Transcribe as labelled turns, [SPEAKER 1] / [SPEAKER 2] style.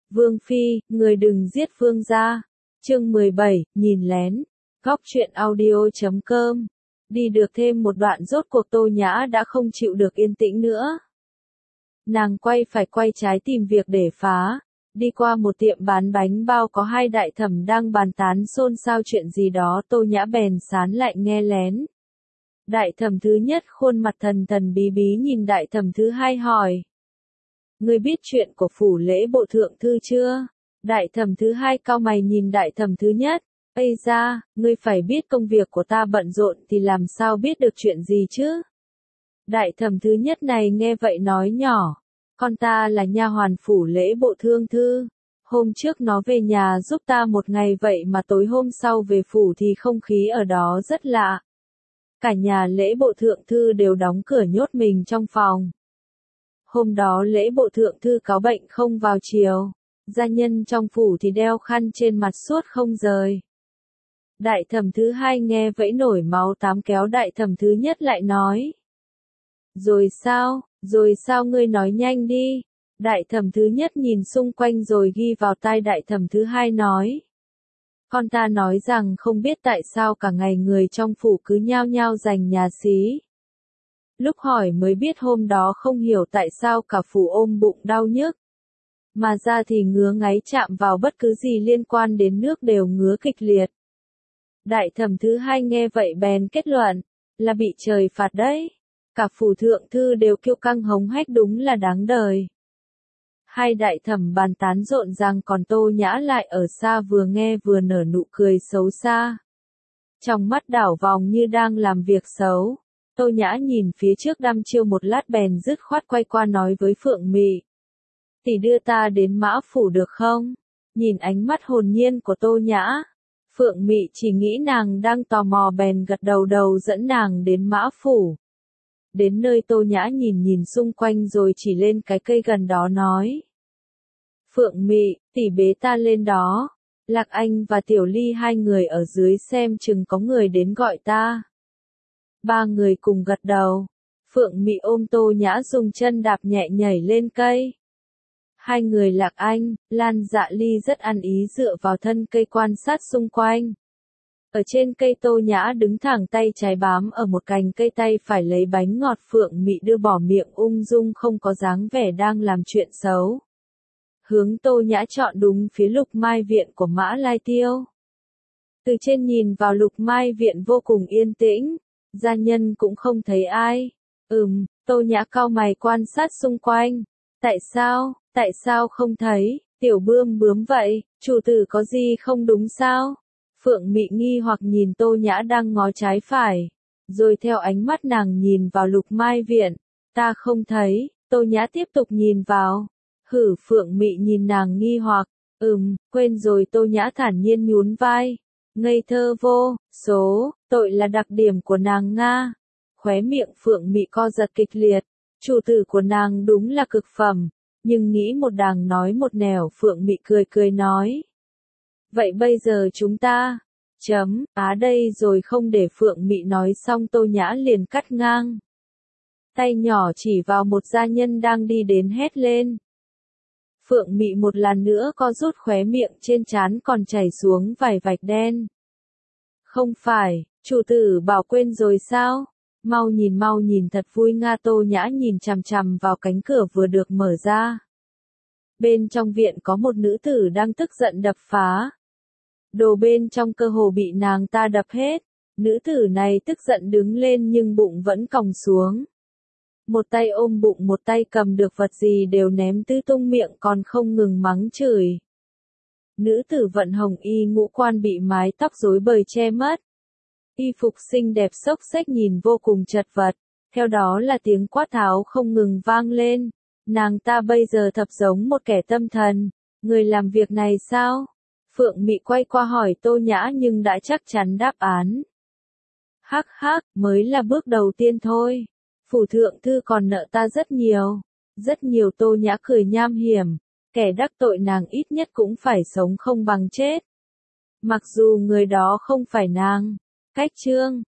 [SPEAKER 1] Vương Phi, người đừng giết Vương gia. Chương 17, nhìn lén. Góc truyện audio.com. Đi được thêm một đoạn rốt cuộc Tô Nhã đã không chịu được yên tĩnh nữa. Nàng quay phải quay trái tìm việc để phá. Đi qua một tiệm bán bánh bao có hai đại thẩm đang bàn tán xôn xao chuyện gì đó, Tô Nhã bèn sán lại nghe lén. Đại thẩm thứ nhất khuôn mặt thần thần bí bí nhìn đại thẩm thứ hai hỏi. Ngươi biết chuyện của phủ lễ bộ thượng thư chưa? Đại thẩm thứ hai cau mày nhìn đại thẩm thứ nhất. Ây da, ngươi phải biết công việc của ta bận rộn thì làm sao biết được chuyện gì chứ? Đại thẩm thứ nhất này nghe vậy nói nhỏ. Con ta là nha hoàn phủ lễ bộ thượng thư. Hôm trước nó về nhà giúp ta một ngày vậy mà tối hôm sau về phủ thì không khí ở đó rất lạ. Cả nhà lễ bộ thượng thư đều đóng cửa nhốt mình trong phòng. Hôm đó lễ bộ thượng thư cáo bệnh không vào chiều. Gia nhân trong phủ thì đeo khăn trên mặt suốt không rời. Đại thẩm thứ hai nghe vẫy nổi máu tám kéo đại thẩm thứ nhất lại nói. Rồi sao ngươi nói nhanh đi. Đại thẩm thứ nhất nhìn xung quanh rồi ghi vào tai đại thẩm thứ hai nói. Con ta nói rằng không biết tại sao cả ngày người trong phủ cứ nhao nhao giành nhà xí. Lúc hỏi mới biết hôm đó không hiểu tại sao cả phủ ôm bụng đau nhức. Mà ra thì ngứa ngáy chạm vào bất cứ gì liên quan đến nước đều ngứa kịch liệt. Đại thẩm thứ hai nghe vậy bèn kết luận, là bị trời phạt đấy. Cả phủ thượng thư đều kiêu căng hống hách đúng là đáng đời. Hai đại thẩm bàn tán rộn ràng còn Tô Nhã lại ở xa vừa nghe vừa nở nụ cười xấu xa. Trong mắt đảo vòng như đang làm việc xấu. Tô Nhã nhìn phía trước đăm chiêu một lát bèn dứt khoát quay qua nói với Phượng Mị. Tỷ đưa ta đến Mã Phủ được không? Nhìn ánh mắt hồn nhiên của Tô Nhã. Phượng Mị chỉ nghĩ nàng đang tò mò bèn gật đầu dẫn nàng đến Mã Phủ. Đến nơi Tô Nhã nhìn xung quanh rồi chỉ lên cái cây gần đó nói. Phượng Mị, tỷ bế ta lên đó. Lạc Anh và Tiểu Ly hai người ở dưới xem chừng có người đến gọi ta. Ba người cùng gật đầu. Phượng Mị ôm Tô Nhã dùng chân đạp nhẹ nhảy lên cây. Hai người Lạc Anh, Lan Dạ Ly rất ăn ý dựa vào thân cây quan sát xung quanh. Ở trên cây Tô Nhã đứng thẳng tay trái bám ở một cành cây tay phải lấy bánh ngọt, Phượng Mị đưa bỏ miệng ung dung không có dáng vẻ đang làm chuyện xấu. Hướng Tô Nhã chọn đúng phía Lục Mai Viện của Mã Lai Tiêu. Từ trên nhìn vào Lục Mai Viện vô cùng yên tĩnh, gia nhân cũng không thấy ai. Tô Nhã cau mày quan sát xung quanh. Tại sao không thấy, tiểu bướm vậy, chủ tử có gì không đúng sao? Phượng Mị nghi hoặc nhìn Tô Nhã đang ngó trái phải, rồi theo ánh mắt nàng nhìn vào Lục Mai Viện. Ta không thấy, Tô Nhã tiếp tục nhìn vào. Phượng Mị nhìn nàng nghi hoặc, quên rồi, Tô Nhã thản nhiên nhún vai. Ngây thơ vô số, tội là đặc điểm của nàng Nga. Khóe miệng Phượng Mị co giật kịch liệt, chủ tử của nàng đúng là cực phẩm, nhưng nghĩ một đằng nói một nẻo, Phượng Mị cười nói. Vậy bây giờ chúng ta, đây rồi, không để Phượng Mị nói xong Tô Nhã liền cắt ngang. Tay nhỏ chỉ vào một gia nhân đang đi đến hét lên. Phượng Mị một lần nữa co rút, khóe miệng trên trán còn chảy xuống vài vạch đen. Không phải, chủ tử bảo quên rồi sao? Mau nhìn thật vui Nga. Tô Nhã nhìn chằm chằm vào cánh cửa vừa được mở ra. Bên trong viện có một nữ tử đang tức giận đập phá. Đồ bên trong cơ hồ bị nàng ta đập hết. Nữ tử này tức giận đứng lên nhưng bụng vẫn còng xuống. Một tay ôm bụng, một tay cầm được vật gì đều ném tứ tung, miệng còn không ngừng mắng chửi. Nữ tử vận hồng y ngũ quan bị mái tóc rối bời che mất. Y phục xinh đẹp xốc xếch nhìn vô cùng chật vật. Theo đó là tiếng quát tháo không ngừng vang lên. Nàng ta bây giờ thật giống một kẻ tâm thần. Người làm việc này sao? Phượng Mị quay qua hỏi Tô Nhã nhưng đã chắc chắn đáp án. Hắc, mới là bước đầu tiên thôi. Phủ thượng thư còn nợ ta rất nhiều. Tô Nhã cười nham hiểm. Kẻ đắc tội nàng ít nhất cũng phải sống không bằng chết. Mặc dù người đó không phải nàng. Cách chương